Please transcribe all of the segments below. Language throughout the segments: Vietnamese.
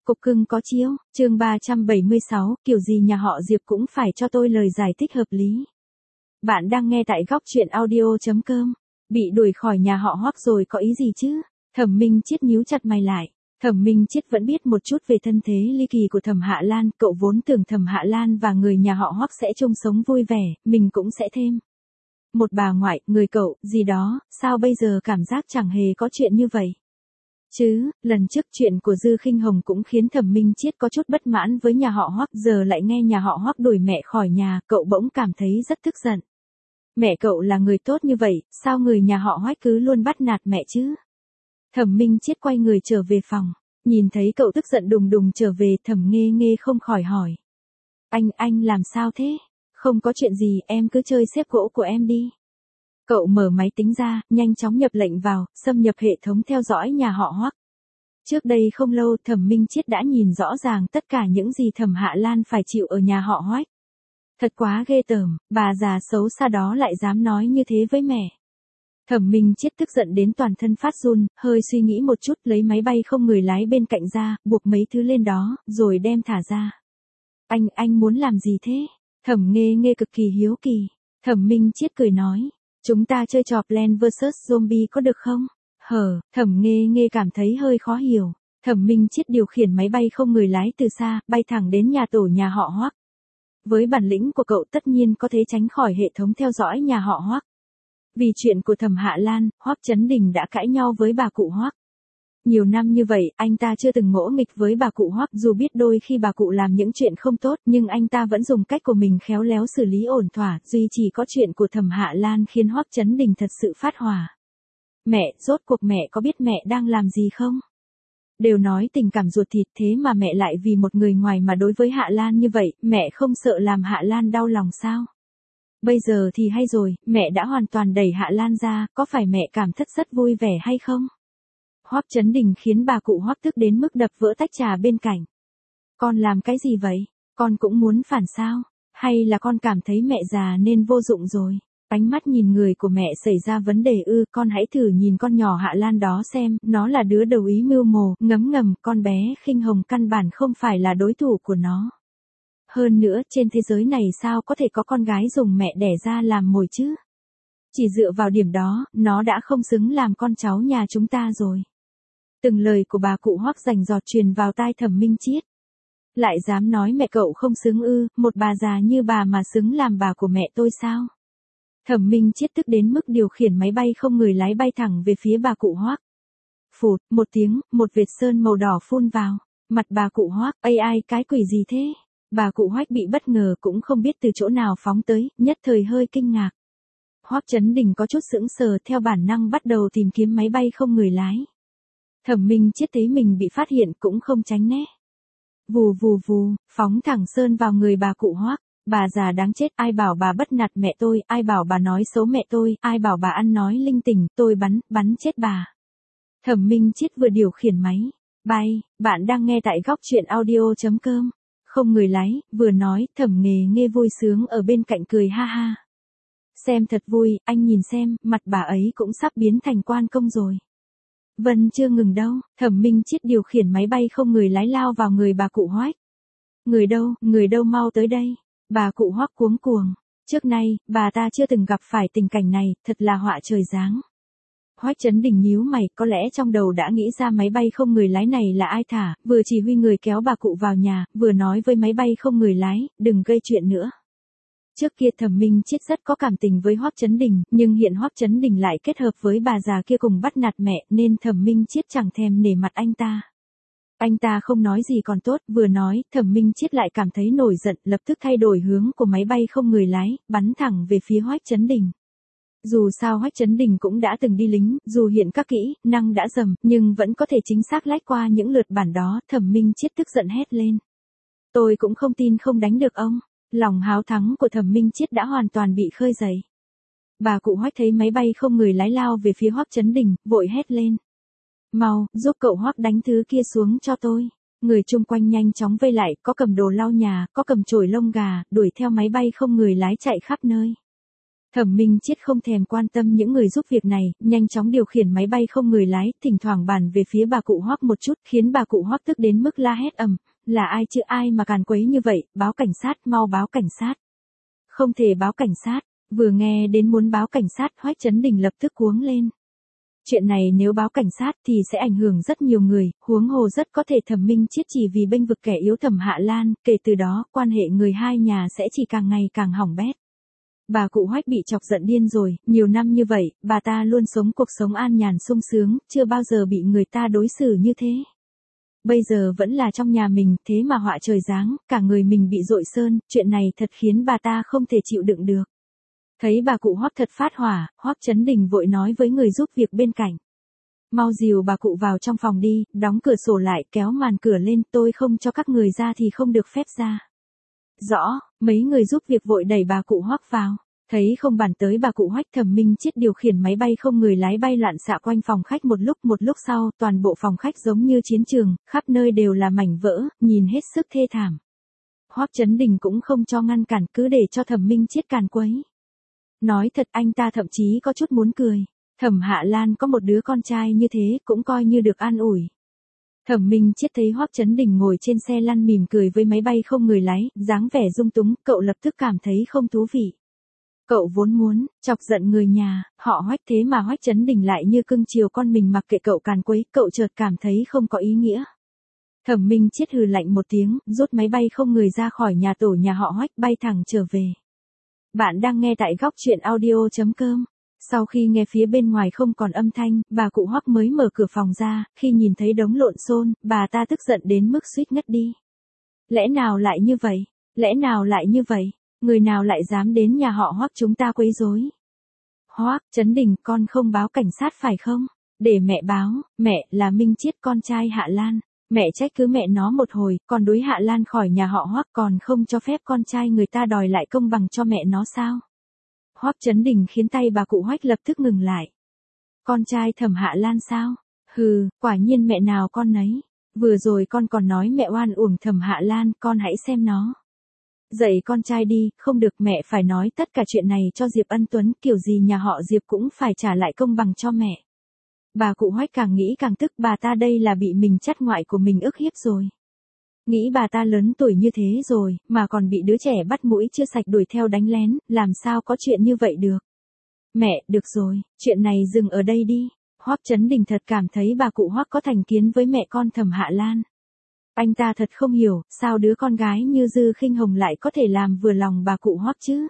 Cục cưng có chiếu, chương 376, kiểu gì nhà họ Diệp cũng phải cho tôi lời giải thích hợp lý. Bạn đang nghe tại góc truyện audio.com. Bị đuổi khỏi nhà họ Hoắc rồi có ý gì chứ? Thẩm Minh Chiết nhíu chặt mày lại. Thẩm Minh Chiết vẫn biết một chút về thân thế ly kỳ của Thẩm Hạ Lan, cậu vốn tưởng Thẩm Hạ Lan và người nhà họ Hoắc sẽ chung sống vui vẻ, mình cũng sẽ thêm một bà ngoại, người cậu, gì đó, sao bây giờ cảm giác chẳng hề có chuyện như vậy? Chứ, lần trước chuyện của Dư Khinh Hồng cũng khiến Thẩm Minh Chiết có chút bất mãn với nhà họ Hoắc, giờ lại nghe nhà họ Hoắc đuổi mẹ khỏi nhà, cậu bỗng cảm thấy rất tức giận. Mẹ cậu là người tốt như vậy, sao người nhà họ Hoắc cứ luôn bắt nạt mẹ chứ? Thẩm Minh Chiết quay người trở về phòng, nhìn thấy cậu tức giận đùng đùng trở về, Thẩm Nghê Nghê không khỏi hỏi. Anh làm sao thế? Không có chuyện gì, em cứ chơi xếp gỗ của em đi. Cậu mở máy tính ra, nhanh chóng nhập lệnh vào, xâm nhập hệ thống theo dõi nhà họ Hoắc. Trước đây không lâu Thẩm Minh Chiết đã nhìn rõ ràng tất cả những gì Thẩm Hạ Lan phải chịu ở nhà họ Hoắc. Thật quá ghê tởm, bà già xấu xa đó lại dám nói như thế với mẹ. Thẩm Minh Chiết tức giận đến toàn thân phát run, hơi suy nghĩ một chút lấy máy bay không người lái bên cạnh ra, buộc mấy thứ lên đó, rồi đem thả ra. Anh muốn làm gì thế? Thẩm Nghê Nghê cực kỳ hiếu kỳ. Thẩm Minh Chiết cười nói. Chúng ta chơi trò Plants vs Zombie có được không? Thẩm Nghê Nghê cảm thấy hơi khó hiểu. Thẩm Minh Chiết điều khiển máy bay không người lái từ xa, bay thẳng đến nhà tổ nhà họ Hoắc. Với bản lĩnh của cậu tất nhiên có thể tránh khỏi hệ thống theo dõi nhà họ Hoắc. Vì chuyện của Thẩm Hạ Lan, Hoắc Chấn Đình đã cãi nhau với bà cụ Hoắc. Nhiều năm như vậy, anh ta chưa từng ngỗ nghịch với bà cụ Hoắc, dù biết đôi khi bà cụ làm những chuyện không tốt, nhưng anh ta vẫn dùng cách của mình khéo léo xử lý ổn thỏa, duy chỉ có chuyện của Thẩm Hạ Lan khiến Hoắc Chấn Đình thật sự phát hỏa. Mẹ, rốt cuộc mẹ có biết mẹ đang làm gì không? Đều nói tình cảm ruột thịt, thế mà mẹ lại vì một người ngoài mà đối với Hạ Lan như vậy, mẹ không sợ làm Hạ Lan đau lòng sao? Bây giờ thì hay rồi, mẹ đã hoàn toàn đẩy Hạ Lan ra, có phải mẹ cảm thấy rất vui vẻ hay không? Hoắc Chấn Đình khiến bà cụ Hoắc tức đến mức đập vỡ tách trà bên cạnh. Con làm cái gì vậy? Con cũng muốn phản sao? Hay là con cảm thấy mẹ già nên vô dụng rồi? Ánh mắt nhìn người của mẹ xảy ra vấn đề ư? Con hãy thử nhìn con nhỏ Hạ Lan đó xem, nó là đứa đầu ý mưu mồ, ngấm ngầm, con bé Khinh Hồng căn bản không phải là đối thủ của nó. Hơn nữa, trên thế giới này sao có thể có con gái dùng mẹ đẻ ra làm mồi chứ? Chỉ dựa vào điểm đó, nó đã không xứng làm con cháu nhà chúng ta rồi. Từng lời của bà cụ Hoắc rành rọt truyền vào tai Thẩm Minh Chiết. Lại dám nói mẹ cậu không xứng ư? Một bà già như bà mà xứng làm bà của mẹ tôi sao? Thẩm Minh Chiết tức đến mức điều khiển máy bay không người lái bay thẳng về phía bà cụ Hoắc. Phụt, một tiếng, một vệt sơn màu đỏ phun vào mặt bà cụ Hoắc. Ai, cái quỷ gì thế? Bà cụ Hoắc bị bất ngờ, cũng không biết từ chỗ nào phóng tới, nhất thời hơi kinh ngạc. Hoắc Chấn Đình có chút sững sờ, theo bản năng bắt đầu tìm kiếm máy bay không người lái. Thẩm Minh Chiết thấy mình bị phát hiện cũng không tránh né. Vù vù vù, phóng thẳng sơn vào người bà cụ Hoắc. Bà già đáng chết, ai bảo bà bất nạt mẹ tôi, ai bảo bà nói xấu mẹ tôi, ai bảo bà ăn nói linh tinh, tôi bắn chết bà. Thẩm Minh Chiết vừa điều khiển máy bay, bạn đang nghe tại góc truyện audio.com. Không người lái, vừa nói, Thẩm Nghê Nghê vui sướng ở bên cạnh cười ha ha. Xem thật vui, anh nhìn xem, mặt bà ấy cũng sắp biến thành quan công rồi. Vân chưa ngừng đâu, Thẩm Minh Chiết điều khiển máy bay không người lái lao vào người bà cụ Hoắc. Người đâu mau tới đây. Bà cụ Hoắc cuống cuồng. Trước nay, bà ta chưa từng gặp phải tình cảnh này, thật là họa trời giáng. Hoắc Chấn Đình nhíu mày, có lẽ trong đầu đã nghĩ ra máy bay không người lái này là ai thả, vừa chỉ huy người kéo bà cụ vào nhà, vừa nói với máy bay không người lái, đừng gây chuyện nữa. Trước kia Thẩm Minh Chiết rất có cảm tình với Hoắc Chấn Đình, nhưng hiện Hoắc Chấn Đình lại kết hợp với bà già kia cùng bắt nạt mẹ, nên Thẩm Minh Chiết chẳng thèm nể mặt anh ta. Anh ta không nói gì còn tốt, vừa nói, Thẩm Minh Chiết lại cảm thấy nổi giận, lập tức thay đổi hướng của máy bay không người lái, bắn thẳng về phía Hoắc Chấn Đình. Dù sao Hoắc Chấn Đình cũng đã từng đi lính, dù hiện các kỹ năng đã dầm, nhưng vẫn có thể chính xác lách qua những lượt bản đó. Thẩm Minh Chiết tức giận hét lên. Tôi cũng không tin không đánh được ông. Lòng háo thắng của Thẩm Minh Chiết đã hoàn toàn bị khơi dậy. Bà cụ Hoắc thấy máy bay không người lái lao về phía Hoắc Chấn Đình, vội hét lên. Mau, giúp cậu Hoắc đánh thứ kia xuống cho tôi. Người chung quanh nhanh chóng vây lại, có cầm đồ lau nhà, có cầm chổi lông gà, đuổi theo máy bay không người lái chạy khắp nơi. Thẩm Minh Chiết không thèm quan tâm những người giúp việc này, nhanh chóng điều khiển máy bay không người lái, thỉnh thoảng bàn về phía bà cụ Hoắc một chút, khiến bà cụ Hoắc tức đến mức la hét ầm, là ai chứ, ai mà càn quấy như vậy, báo cảnh sát, mau báo cảnh sát. Không thể báo cảnh sát, vừa nghe đến muốn báo cảnh sát, Hoắc Chấn Đình lập tức cuống lên. Chuyện này nếu báo cảnh sát thì sẽ ảnh hưởng rất nhiều người, huống hồ rất có thể Thẩm Minh Chiết chỉ vì bênh vực kẻ yếu Thẩm Hạ Lan, kể từ đó, quan hệ người hai nhà sẽ chỉ càng ngày càng hỏng bét. Bà cụ Hoắc bị chọc giận điên rồi, nhiều năm như vậy, bà ta luôn sống cuộc sống an nhàn sung sướng, chưa bao giờ bị người ta đối xử như thế. Bây giờ vẫn là trong nhà mình, thế mà họa trời giáng, cả người mình bị dội sơn, chuyện này thật khiến bà ta không thể chịu đựng được. Thấy bà cụ Hoắc thật phát hỏa, Hoắc Chấn Đình vội nói với người giúp việc bên cạnh. Mau dìu bà cụ vào trong phòng đi, đóng cửa sổ lại, kéo màn cửa lên, tôi không cho các người ra thì không được phép ra. Rõ, mấy người giúp việc vội đẩy bà cụ Hoắc vào. Thấy không bàn tới bà cụ Hoắc, Thẩm Minh Chiết điều khiển máy bay không người lái bay loạn xạ quanh phòng khách một lúc sau, toàn bộ phòng khách giống như chiến trường, khắp nơi đều là mảnh vỡ, nhìn hết sức thê thảm. Hoắc Chấn Đình cũng không cho ngăn cản, cứ để cho Thẩm Minh Chiết càn quấy. Nói thật anh ta thậm chí có chút muốn cười. Thẩm Hạ Lan có một đứa con trai như thế cũng coi như được an ủi. Thẩm Minh Chiết thấy Hoắc Chấn Đình ngồi trên xe lăn mỉm cười với máy bay không người lái, dáng vẻ dung túng, cậu lập tức cảm thấy không thú vị. Cậu vốn muốn chọc giận người nhà, họ Hoắc, thế mà Hoắc Chấn Đình lại như cưng chiều con mình mặc kệ cậu càn quấy, cậu chợt cảm thấy không có ý nghĩa. Thẩm Minh Chiết hừ lạnh một tiếng, rút máy bay không người ra khỏi nhà tổ nhà họ Hoắc, bay thẳng trở về. Bạn đang nghe tại góc truyện audio.com. Sau khi nghe phía bên ngoài không còn âm thanh, bà cụ Hoắc mới mở cửa phòng ra, khi nhìn thấy đống lộn xôn, bà ta tức giận đến mức suýt ngất đi. Lẽ nào lại như vậy? Lẽ nào lại như vậy? Người nào lại dám đến nhà họ Hoắc chúng ta quấy rối? Hoắc Chấn Đình, con không báo cảnh sát phải không? Để mẹ báo, mẹ là Minh Chiết con trai Hạ Lan. Mẹ trách cứ mẹ nó một hồi, còn đuổi Hạ Lan khỏi nhà họ Hoắc, còn không cho phép con trai người ta đòi lại công bằng cho mẹ nó sao? Hoắc Chấn Đình khiến tay bà cụ Hoắc lập tức ngừng lại. Con trai Thẩm Hạ Lan sao? Hừ, quả nhiên mẹ nào con nấy. Vừa rồi con còn nói mẹ oan uổng Thẩm Hạ Lan, con hãy xem nó. Dạy con trai đi, không được, mẹ phải nói tất cả chuyện này cho Diệp Ân Tuấn, kiểu gì nhà họ Diệp cũng phải trả lại công bằng cho mẹ. Bà cụ Hoắc càng nghĩ càng tức, bà ta đây là bị mình chắt ngoại của mình ức hiếp rồi. Nghĩ bà ta lớn tuổi như thế rồi, mà còn bị đứa trẻ bắt mũi chưa sạch đuổi theo đánh lén, làm sao có chuyện như vậy được. Mẹ, được rồi, chuyện này dừng ở đây đi. Hoắc Chấn Đình thật cảm thấy bà cụ Hoắc có thành kiến với mẹ con Thẩm Hạ Lan. Anh ta thật không hiểu, sao đứa con gái như Dư Khinh Hồng lại có thể làm vừa lòng bà cụ Hoắc chứ?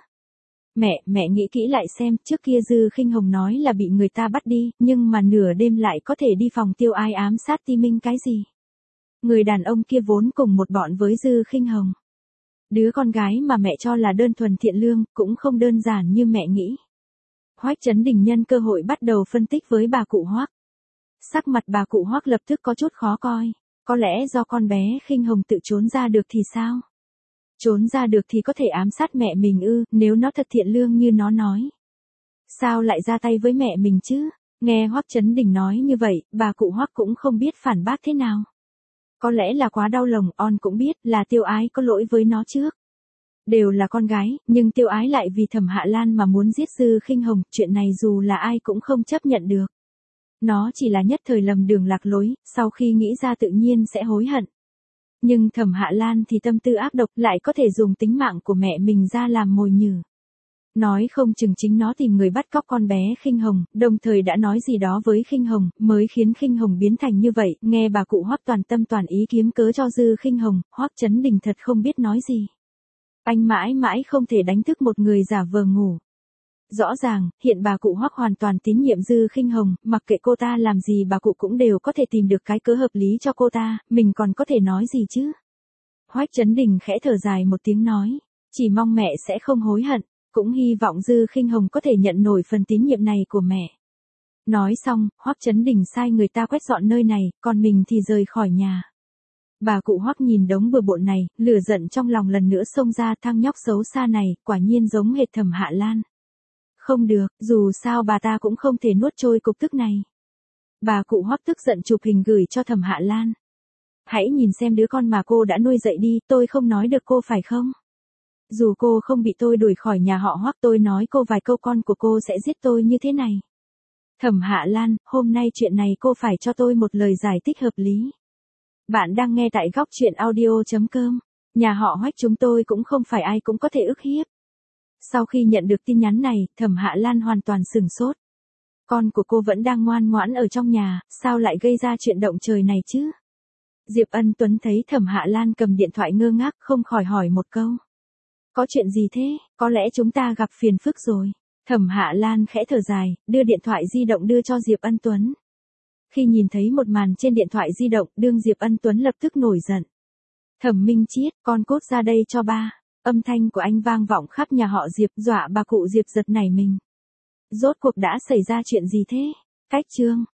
Mẹ nghĩ kỹ lại xem, trước kia Dư Khinh Hồng nói là bị người ta bắt đi, nhưng mà nửa đêm lại có thể đi phòng Tiêu Ai ám sát Ti Minh cái gì? Người đàn ông kia vốn cùng một bọn với Dư Khinh Hồng. Đứa con gái mà mẹ cho là đơn thuần thiện lương, cũng không đơn giản như mẹ nghĩ. Hoắc Chấn Đình nhân cơ hội bắt đầu phân tích với bà cụ Hoắc. Sắc mặt bà cụ Hoắc lập tức có chút khó coi. Có lẽ do con bé Khinh Hồng tự trốn ra được thì sao? Trốn ra được thì có thể ám sát mẹ mình ư, nếu nó thật thiện lương như nó nói. Sao lại ra tay với mẹ mình chứ? Nghe Hoắc Chấn Đình nói như vậy, bà cụ Hoắc cũng không biết phản bác thế nào. Có lẽ là quá đau lòng, on cũng biết là Tiêu Ái có lỗi với nó trước. Đều là con gái, nhưng Tiêu Ái lại vì Thẩm Hạ Lan mà muốn giết Dư Khinh Hồng, chuyện này dù là ai cũng không chấp nhận được. Nó chỉ là nhất thời lầm đường lạc lối, sau khi nghĩ ra tự nhiên sẽ hối hận. Nhưng Thẩm Hạ Lan thì tâm tư ác độc, lại có thể dùng tính mạng của mẹ mình ra làm mồi nhử. Nói không chừng chính nó tìm người bắt cóc con bé Khinh Hồng, đồng thời đã nói gì đó với Khinh Hồng, mới khiến Khinh Hồng biến thành như vậy. Nghe bà cụ Hoắc toàn tâm toàn ý kiếm cớ cho Dư Khinh Hồng, Hoắc Chấn Đình thật không biết nói gì. Anh mãi mãi không thể đánh thức một người giả vờ ngủ. Rõ ràng, hiện bà cụ Hoắc hoàn toàn tín nhiệm Dư Khinh Hồng, mặc kệ cô ta làm gì bà cụ cũng đều có thể tìm được cái cớ hợp lý cho cô ta, mình còn có thể nói gì chứ? Hoắc Chấn Đình khẽ thở dài một tiếng nói, chỉ mong mẹ sẽ không hối hận, cũng hy vọng Dư Khinh Hồng có thể nhận nổi phần tín nhiệm này của mẹ. Nói xong, Hoắc Chấn Đình sai người ta quét dọn nơi này, còn mình thì rời khỏi nhà. Bà cụ Hoắc nhìn đống bừa bộn này, lửa giận trong lòng lần nữa xông ra, thằng nhóc xấu xa này, quả nhiên giống hệt Thẩm Hạ Lan. Không được, dù sao bà ta cũng không thể nuốt trôi cục tức này. Bà cụ Hoắc tức giận chụp hình gửi cho Thẩm Hạ Lan. Hãy nhìn xem đứa con mà cô đã nuôi dạy đi, tôi không nói được cô phải không? Dù cô không bị tôi đuổi khỏi nhà họ Hoắc, tôi nói cô vài câu con của cô sẽ giết tôi như thế này. Thẩm Hạ Lan, hôm nay chuyện này cô phải cho tôi một lời giải thích hợp lý. Bạn đang nghe tại góc chuyện audio.com. Nhà họ Hoắc chúng tôi cũng không phải ai cũng có thể ức hiếp. Sau khi nhận được tin nhắn này, Thẩm Hạ Lan hoàn toàn sửng sốt. Con của cô vẫn đang ngoan ngoãn ở trong nhà, sao lại gây ra chuyện động trời này chứ? Diệp Ân Tuấn thấy Thẩm Hạ Lan cầm điện thoại ngơ ngác, không khỏi hỏi một câu. Có chuyện gì thế, có lẽ chúng ta gặp phiền phức rồi. Thẩm Hạ Lan khẽ thở dài, đưa điện thoại di động đưa cho Diệp Ân Tuấn. Khi nhìn thấy một màn trên điện thoại di động, Diệp Ân Tuấn lập tức nổi giận. Thẩm Minh Chiết, con cút ra đây cho ba. Âm thanh của anh vang vọng khắp nhà họ Diệp, dọa bà cụ Diệp giật nảy mình. Rốt cuộc đã xảy ra chuyện gì thế? Cách chương